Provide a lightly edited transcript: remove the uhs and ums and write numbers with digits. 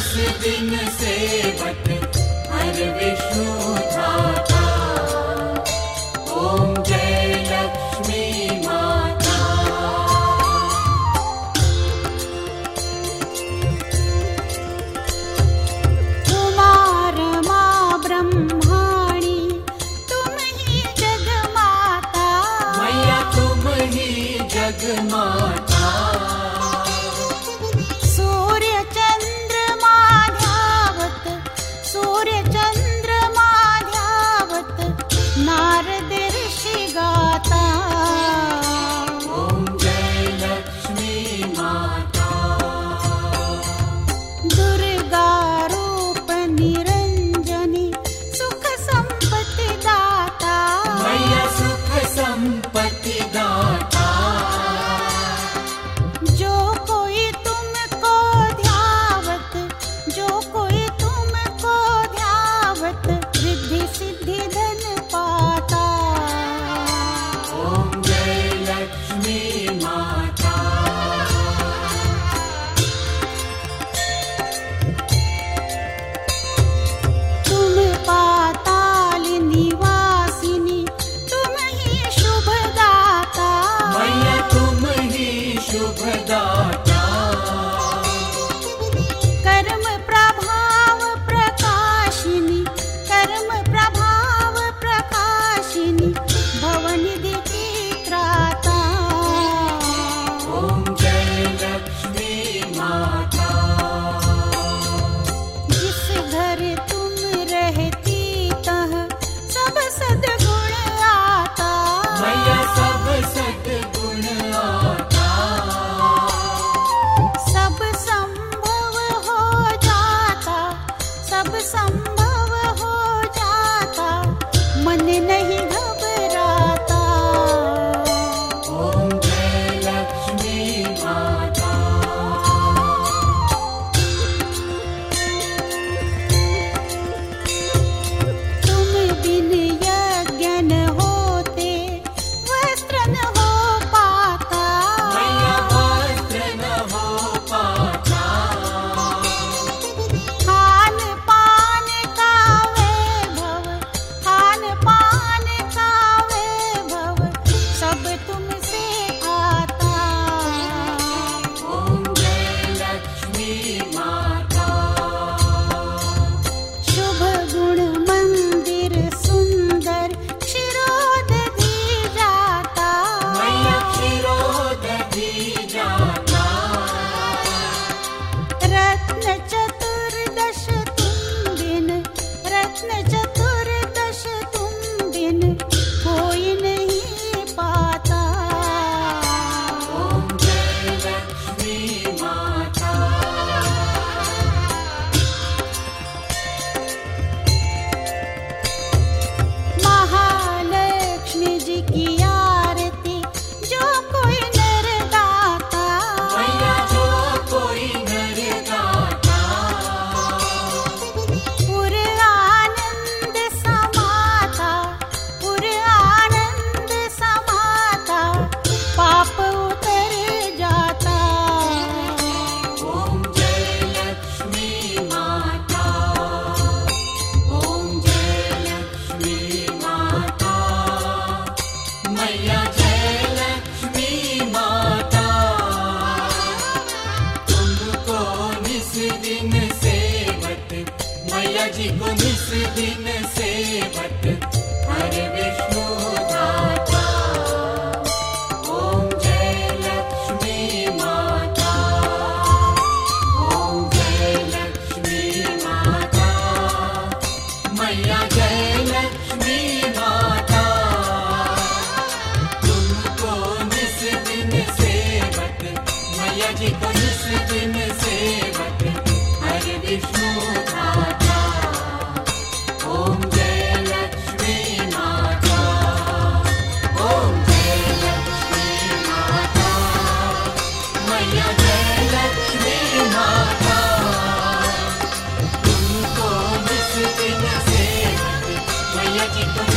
निस दिन सेवत हर विष्णु धाता। ओम जय लक्ष्मी माता। कुमार माँ ब्रह्माणी तुम ही जग माता। मैया तुम ही जग माता। सूर्य चंद्रमा ध्यावत, सूर्य चंद्रमा ध्यावत, नारद ऋषि गाता। ओम जय लक्ष्मी माता। दुर्गा रूप निरंजनी सुख संपत्ति दाता। मैया सुख संपत्ति दाता। जो कोई तुमको ध्यावत, जो कोई तुमको ध्यावत, रिद्धि सिद्धि धन पाता। ओम जय लक्ष्मी माता। तुम पाताल निवासिनी तुम ही शुभ दाता। मैया तुम ही शुभ दाता। कर्म प्रभाव प्रकाशिनी, कर्म प्रभाव प्रकाशिनी, भवनिधि की त्राता। ओम जय लक्ष्मी माता। जिस घर तुम रहती तह सब सद्गुण आता। मैया सब सद्गुण आता। सब संभव हो जाता, सब संभव हो जाता, मन नहीं घबराता। ओम जय लक्ष्मी माता। तुम बिन यज्ञ न होते, वस्त्र न हो पाता। मैया वस्त्र न हो पाता। खान पान का वैभव, खान पान का वैभव, सब तुमसे आता। ओम जय लक्ष्मी माता। शुभ गुण मंदिर सुंदर क्षीरोदधि जाता। मैया क्षीरोदधि जाता। रत्न चतुर्दश तुम बिन, रत्न चतुर्दश तुम बिन, कोई नहीं पाता। ओम जय लक्ष्मी माता। महालक्ष्मी जी की आरती जो कोई नर दाता। मैया जो कोई नर दाता। पुर आनंद समाता, पुर आनंद समाता, पाप उतर जाता। ओम जय लक्ष्मी माता। ओम जय लक्ष्मी माता। मैया जय लक्ष्मी माता। तुमको निस दिन सेवत, मैया जी को निस दिन सेवत हर विष्णु धाता। ओम जय लक्ष्मी माता। ओम जय लक्ष्मी माता। मैया जय लक्ष्मी माता। तुमको निस दिन सेवत, मैया जी को निस दिन सेवत हर विष्णु धाता। ओम जय लक्ष्मी माता। ओम जय लक्ष्मी माता। मैया जय लक्ष्मी माता। तुमको निस दिन सेवत, मैया जी को